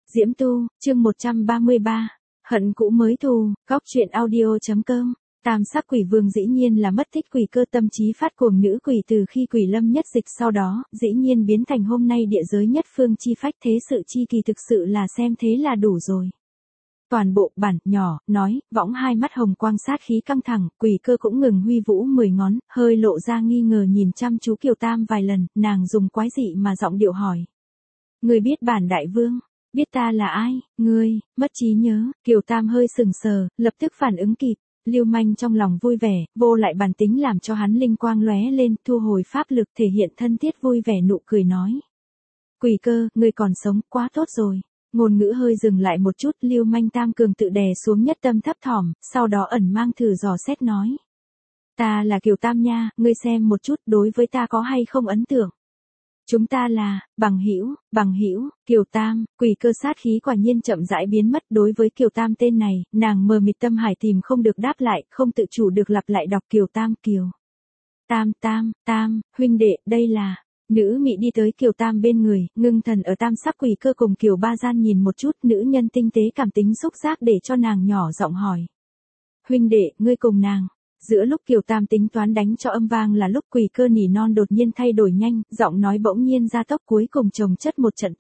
Diễm Tu, chương 133, hận cũ mới thù, góc truyện audio.com. Tam sắc quỷ vương dĩ nhiên là mất tích quỷ cơ, tâm trí phát cuồng nữ quỷ từ khi quỷ lâm nhất dịch sau đó, dĩ nhiên biến thành hôm nay địa giới nhất phương chi phách, thế sự chi kỳ thực sự là xem thế là đủ rồi. Toàn bộ bản nhỏ, nói, võng hai mắt hồng quang sát khí căng thẳng, quỷ cơ cũng ngừng huy vũ 10 ngón, hơi lộ ra nghi ngờ nhìn chăm chú Kiều Tam vài lần, nàng dùng quái dị mà giọng điệu hỏi. Người biết bản đại vương? Biết ta là ai? Ngươi, mất trí nhớ. Kiều Tam hơi sừng sờ, lập tức phản ứng kịp. Lưu manh trong lòng vui vẻ, vô lại bản tính làm cho hắn linh quang lóe lên, thu hồi pháp lực, thể hiện thân thiết vui vẻ nụ cười nói. Quỷ cơ, ngươi còn sống, quá tốt rồi. Ngôn ngữ hơi dừng lại một chút, Lưu manh tam cường tự đè xuống nhất tâm thấp thỏm, sau đó ẩn mang thử dò xét nói. Ta là Kiều Tam nha, ngươi xem một chút, đối với ta có hay không ấn tượng? Chúng ta là bằng hữu, Kiều Tam. Quỷ cơ sát khí quả nhiên chậm rãi biến mất. Đối với Kiều Tam tên này, nàng mờ mịt tâm hải tìm không được đáp lại, không tự chủ được lặp lại đọc Kiều Tam. Kiều Tam, huynh đệ, đây là. Nữ mị đi tới Kiều Tam bên người, ngưng thần ở tam sắc quỷ cơ cùng Kiều Ba Gian nhìn một chút, nữ nhân tinh tế cảm tính xúc giác để cho nàng nhỏ giọng hỏi. Huynh đệ, ngươi cùng nàng. Giữa lúc Kiều Tam tính toán đánh cho âm vang là lúc quỷ cơ nỉ non đột nhiên thay đổi nhanh, giọng nói bỗng nhiên ra tốc, cuối cùng chồng chất một trận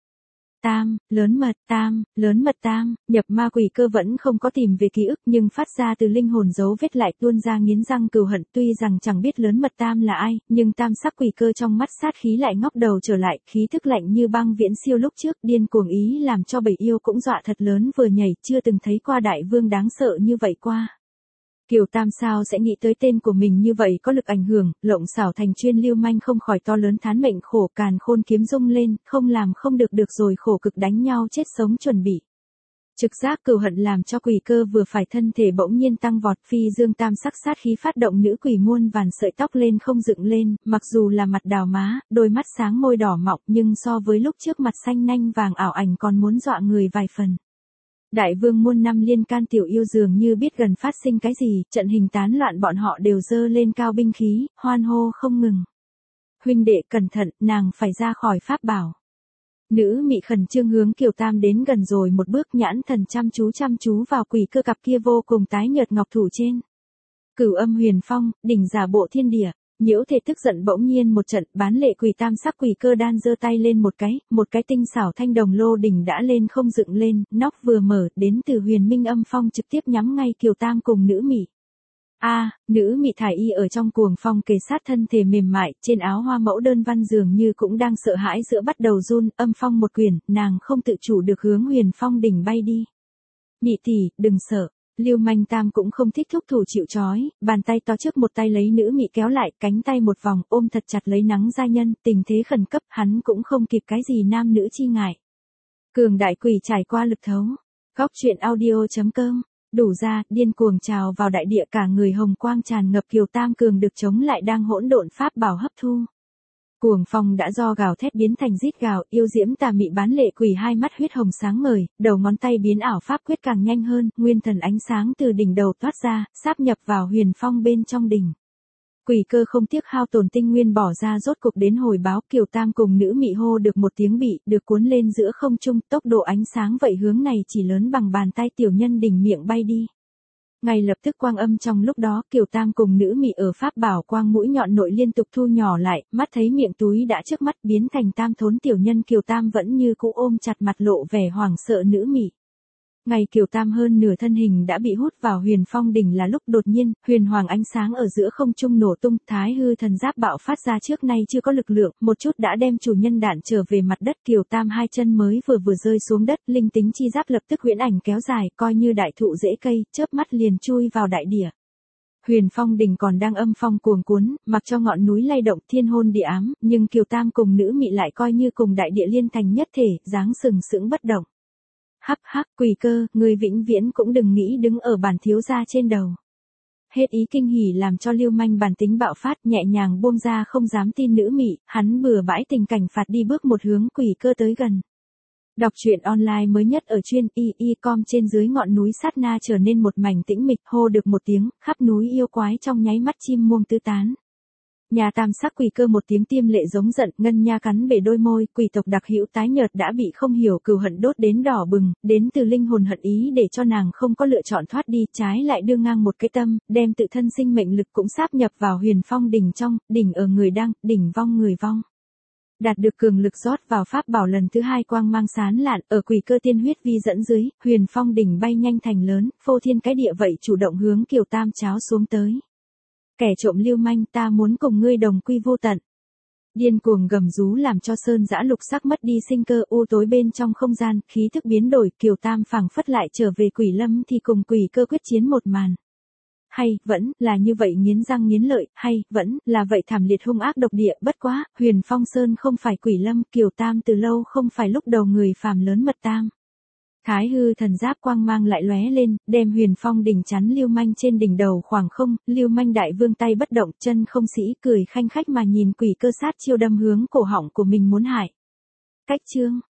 lớn mật tam, nhập ma. Quỷ cơ vẫn không có tìm về ký ức nhưng phát ra từ linh hồn dấu vết lại tuôn ra nghiến răng cừu hận, tuy rằng chẳng biết lớn mật tam là ai, nhưng tam sắc quỷ cơ trong mắt sát khí lại ngóc đầu trở lại, khí thức lạnh như băng viễn siêu lúc trước, điên cuồng ý làm cho bầy yêu cũng dọa thật lớn vừa nhảy, chưa từng thấy qua đại vương đáng sợ như vậy qua. Kiều Tam sao sẽ nghĩ tới tên của mình như vậy có lực ảnh hưởng, lộng xảo thành chuyên. Lưu manh không khỏi to lớn thán mệnh khổ, càn khôn kiếm rung lên, không làm không được rồi, khổ cực đánh nhau chết sống chuẩn bị. Trực giác cừu hận làm cho quỷ cơ vừa phải thân thể bỗng nhiên tăng vọt, phi dương tam sắc sát khí phát động, nữ quỷ muôn vàn sợi tóc lên không dựng lên, mặc dù là mặt đào má, đôi mắt sáng môi đỏ mọng nhưng so với lúc trước mặt xanh nanh vàng ảo ảnh còn muốn dọa người vài phần. Đại vương muôn năm liên can, tiểu yêu dường như biết gần phát sinh cái gì, trận hình tán loạn, bọn họ đều giơ lên cao binh khí, hoan hô không ngừng. Huynh đệ cẩn thận, nàng phải ra khỏi pháp bảo. Nữ mị khẩn trương hướng Kiều Tam đến gần rồi một bước, nhãn thần chăm chú vào quỷ cơ cặp kia vô cùng tái nhợt ngọc thủ trên. Cửu âm huyền phong, đỉnh giả bộ thiên địa. Nhiễu thể tức giận bỗng nhiên một trận, bán lệ quỷ tam sắc quỷ cơ đan giơ tay lên một cái tinh xảo thanh đồng lô đỉnh đã lên không dựng lên, nóc vừa mở, đến từ huyền minh âm phong trực tiếp nhắm ngay Kiều Tam cùng nữ mị. Nữ mị thải y ở trong cuồng phong kề sát, thân thể mềm mại, trên áo hoa mẫu đơn văn dường như cũng đang sợ hãi, giữa bắt đầu run, âm phong một quyển, nàng không tự chủ được hướng huyền phong đỉnh bay đi. Mị tỷ, đừng sợ. Lưu manh tam cũng không thích thúc thủ chịu trói, bàn tay to trước một tay lấy nữ mị kéo lại, cánh tay một vòng ôm thật chặt lấy nắng gia nhân, tình thế khẩn cấp, hắn cũng không kịp cái gì nam nữ chi ngại. Cường đại quỷ trải qua lực thấu. Góc truyện audio.com. Đủ ra, điên cuồng trào vào đại địa, cả người hồng quang tràn ngập. Kiều Tam cường được chống lại đang hỗn độn pháp bảo hấp thu. Cuồng phong đã do gào thét biến thành rít gào, yêu diễm tà mị bán lệ quỷ hai mắt huyết hồng sáng ngời, đầu ngón tay biến ảo pháp quyết càng nhanh hơn, nguyên thần ánh sáng từ đỉnh đầu toát ra, sáp nhập vào huyền phong bên trong đỉnh. Quỷ cơ không tiếc hao tổn tinh nguyên bỏ ra, rốt cục đến hồi báo. Kiều Tam cùng nữ mị hô được một tiếng bị, được cuốn lên giữa không trung, tốc độ ánh sáng vậy hướng này chỉ lớn bằng bàn tay tiểu nhân đỉnh miệng bay đi. Ngay lập tức quang âm trong lúc đó, Kiều Tam cùng nữ mị ở pháp bảo quang mũi nhọn nội liên tục thu nhỏ lại, mắt thấy miệng túi đã trước mắt biến thành tam thốn tiểu nhân. Kiều Tam vẫn như cũ ôm chặt mặt lộ vẻ hoảng sợ nữ mị. Ngày Kiều Tam hơn nửa thân hình đã bị hút vào huyền phong đỉnh là lúc đột nhiên, huyền hoàng ánh sáng ở giữa không trung nổ tung, thái hư thần giáp bạo phát ra, trước nay chưa có lực lượng, một chút đã đem chủ nhân đạn trở về mặt đất. Kiều Tam hai chân mới vừa rơi xuống đất, linh tính chi giáp lập tức huyễn ảnh kéo dài, coi như đại thụ rễ cây, chớp mắt liền chui vào đại địa. Huyền phong đỉnh còn đang âm phong cuồng cuốn, mặc cho ngọn núi lay động, thiên hôn địa ám, nhưng Kiều Tam cùng nữ mị lại coi như cùng đại địa liên thành nhất thể, dáng sừng sững bất động. Hắc, quỷ cơ, ngươi vĩnh viễn cũng đừng nghĩ đứng ở bản thiếu gia trên đầu. Hết ý kinh hỉ làm cho Lưu manh bản tính bạo phát, nhẹ nhàng buông ra, không dám tin nữ mị, hắn bừa bãi tình cảnh phạt đi bước một hướng quỷ cơ tới gần. Đọc truyện online mới nhất ở chuyên com. Trên dưới ngọn núi sát na trở nên một mảnh tĩnh mịch, hô được một tiếng, khắp núi yêu quái trong nháy mắt chim muông tứ tán. Nhà tam sắc quỷ cơ một tiếng tiêm lệ giống giận, ngân nha cắn bể đôi môi, quỷ tộc đặc hữu tái nhợt đã bị không hiểu cừu hận đốt đến đỏ bừng, đến từ linh hồn hận ý để cho nàng không có lựa chọn thoát đi, trái lại đưa ngang một cái tâm, đem tự thân sinh mệnh lực cũng sáp nhập vào Huyền Phong đỉnh trong, đỉnh ở người đăng, đỉnh vong người vong. Đạt được cường lực rót vào pháp bảo lần thứ hai quang mang sáng lạn, ở quỷ cơ tiên huyết vi dẫn dưới, Huyền Phong đỉnh bay nhanh thành lớn, phô thiên cái địa vậy chủ động hướng Kiều Tam cháo xuống tới. Kẻ trộm lưu manh, ta muốn cùng ngươi đồng quy vô tận. Điên cuồng gầm rú làm cho sơn dã lục sắc mất đi sinh cơ, u tối bên trong không gian, khí thức biến đổi, Kiều Tam phảng phất lại trở về quỷ lâm thì cùng quỷ cơ quyết chiến một màn. Hay, vẫn, là như vậy nghiến răng nghiến lợi, hay, vẫn, là vậy thảm liệt hung ác độc địa, bất quá, Huyền Phong Sơn không phải quỷ lâm, Kiều Tam từ lâu không phải lúc đầu người phàm lớn mật tam. Thái hư thần giáp quang mang lại lóe lên, đem Huyền Phong đỉnh chắn Lưu Manh trên đỉnh đầu khoảng không, Lưu Manh đại vương tay bất động, chân không sĩ, cười khanh khách mà nhìn quỷ cơ sát chiêu đâm hướng cổ họng của mình muốn hại. Cách chương